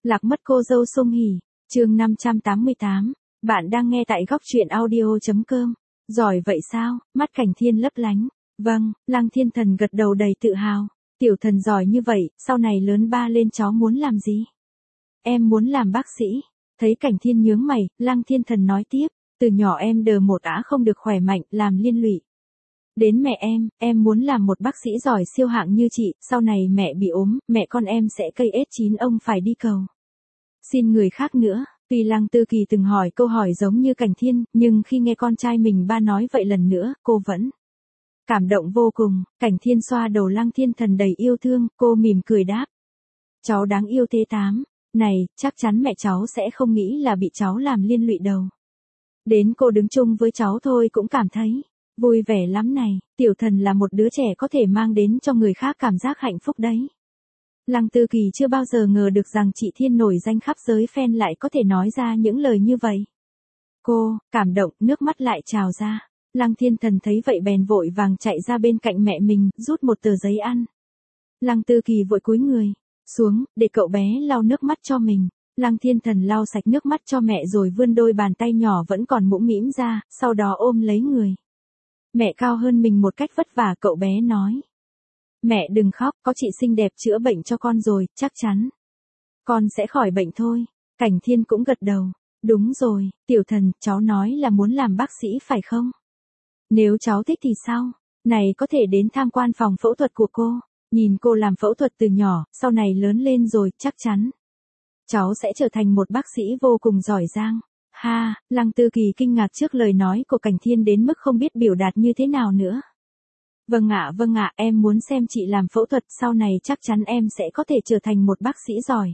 Lạc mất cô dâu Song Hỷ, chương 588, bạn đang nghe tại góc truyện audio.com. Giỏi vậy sao? Mắt Cảnh Thiên lấp lánh. Vâng, Lăng Thiên Thần gật đầu đầy tự hào. Tiểu thần giỏi như vậy, sau này lớn ba lên cháu muốn làm gì? Em muốn làm bác sĩ. Thấy Cảnh Thiên nhướng mày, Lăng Thiên Thần nói tiếp, từ nhỏ em đờ một á không được khỏe mạnh, làm liên lụy. Đến mẹ em muốn làm một bác sĩ giỏi siêu hạng như chị, sau này mẹ bị ốm, mẹ con em sẽ cây ết chín ông phải đi cầu xin người khác nữa. Tuy Lăng Tư Kỳ từng hỏi câu hỏi giống như Cảnh Thiên, nhưng khi nghe con trai mình ba nói vậy lần nữa, cô vẫn cảm động vô cùng. Cảnh Thiên xoa đầu Lăng Thiên Thần đầy yêu thương, cô mỉm cười đáp. Cháu đáng yêu thế tám. Này, chắc chắn mẹ cháu sẽ không nghĩ là bị cháu làm liên lụy đâu. Đến cô đứng chung với cháu thôi cũng cảm thấy vui vẻ lắm này. Tiểu thần là một đứa trẻ có thể mang đến cho người khác cảm giác hạnh phúc đấy. Lăng Tư Kỳ chưa bao giờ ngờ được rằng chị Thiên nổi danh khắp giới fan lại có thể nói ra những lời như vậy. Cô, cảm động, nước mắt lại trào ra. Lăng Thiên Thần thấy vậy bèn vội vàng chạy ra bên cạnh mẹ mình, rút một tờ giấy ăn. Lăng Tư Kỳ vội cúi người xuống, để cậu bé lau nước mắt cho mình. Lăng Thiên Thần lau sạch nước mắt cho mẹ rồi vươn đôi bàn tay nhỏ vẫn còn mũm mĩm ra, sau đó ôm lấy người mẹ cao hơn mình một cách vất vả. Cậu bé nói. Mẹ đừng khóc, có chị xinh đẹp chữa bệnh cho con rồi, chắc chắn con sẽ khỏi bệnh thôi. Cảnh Thiên cũng gật đầu. Đúng rồi, tiểu thần, cháu nói là muốn làm bác sĩ phải không? Nếu cháu thích thì sao? Này có thể đến tham quan phòng phẫu thuật của cô. Nhìn cô làm phẫu thuật từ nhỏ, sau này lớn lên rồi, chắc chắn cháu sẽ trở thành một bác sĩ vô cùng giỏi giang. Ha, Lăng Tư Kỳ kinh ngạc trước lời nói của Cảnh Thiên đến mức không biết biểu đạt như thế nào nữa. Vâng ạ, em muốn xem chị làm phẫu thuật, sau này chắc chắn em sẽ có thể trở thành một bác sĩ giỏi.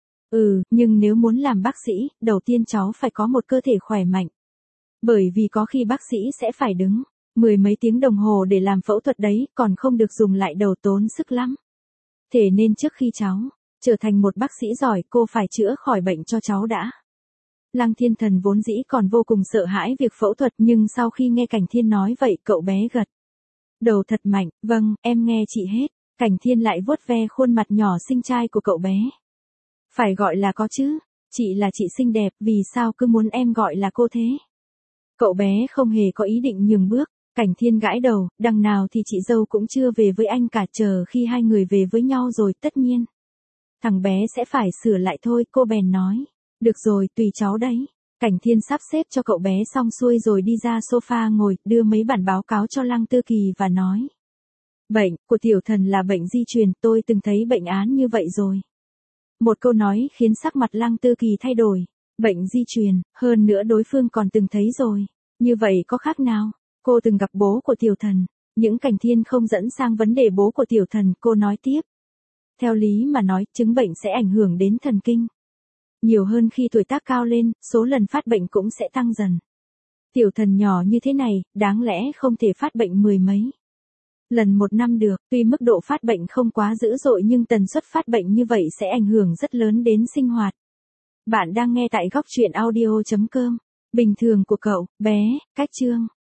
Nhưng nếu muốn làm bác sĩ, đầu tiên cháu phải có một cơ thể khỏe mạnh. Bởi vì có khi bác sĩ sẽ phải đứng mười mấy tiếng đồng hồ để làm phẫu thuật đấy, còn không được dùng lại đầu, tốn sức lắm. Thế nên trước khi cháu trở thành một bác sĩ giỏi, cô phải chữa khỏi bệnh cho cháu đã. Lăng Thiên Thần vốn dĩ còn vô cùng sợ hãi việc phẫu thuật, nhưng sau khi nghe Cảnh Thiên nói vậy, cậu bé gật đầu thật mạnh. Vâng, em nghe chị hết. Cảnh Thiên lại vuốt ve khuôn mặt nhỏ xinh trai của cậu bé. Phải gọi là có chứ. Chị là chị xinh đẹp, vì sao cứ muốn em gọi là cô thế? Cậu bé không hề có ý định nhường bước. Cảnh Thiên gãi đầu, đằng nào thì chị dâu cũng chưa về với anh cả, chờ khi hai người về với nhau rồi tất nhiên thằng bé sẽ phải sửa lại thôi. Cô bèn nói. Được rồi, tùy cháu đấy. Cảnh Thiên sắp xếp cho cậu bé xong xuôi rồi đi ra sofa ngồi, đưa mấy bản báo cáo cho Lăng Tư Kỳ và nói. Bệnh của tiểu thần là bệnh di truyền, tôi từng thấy bệnh án như vậy rồi. Một câu nói khiến sắc mặt Lăng Tư Kỳ thay đổi. Bệnh di truyền, hơn nữa đối phương còn từng thấy rồi. Như vậy có khác nào? Cô từng gặp bố của tiểu thần. Những Cảnh Thiên không dẫn sang vấn đề bố của tiểu thần, cô nói tiếp. Theo lý mà nói, chứng bệnh sẽ ảnh hưởng đến thần kinh nhiều hơn, khi tuổi tác cao lên, số lần phát bệnh cũng sẽ tăng dần. Tiểu thần nhỏ như thế này, đáng lẽ không thể phát bệnh mười mấy lần một năm được. Tuy mức độ phát bệnh không quá dữ dội nhưng tần suất phát bệnh như vậy sẽ ảnh hưởng rất lớn đến sinh hoạt. Bạn đang nghe tại góc truyện audio.com. Bình thường của cậu, bé, cách chương.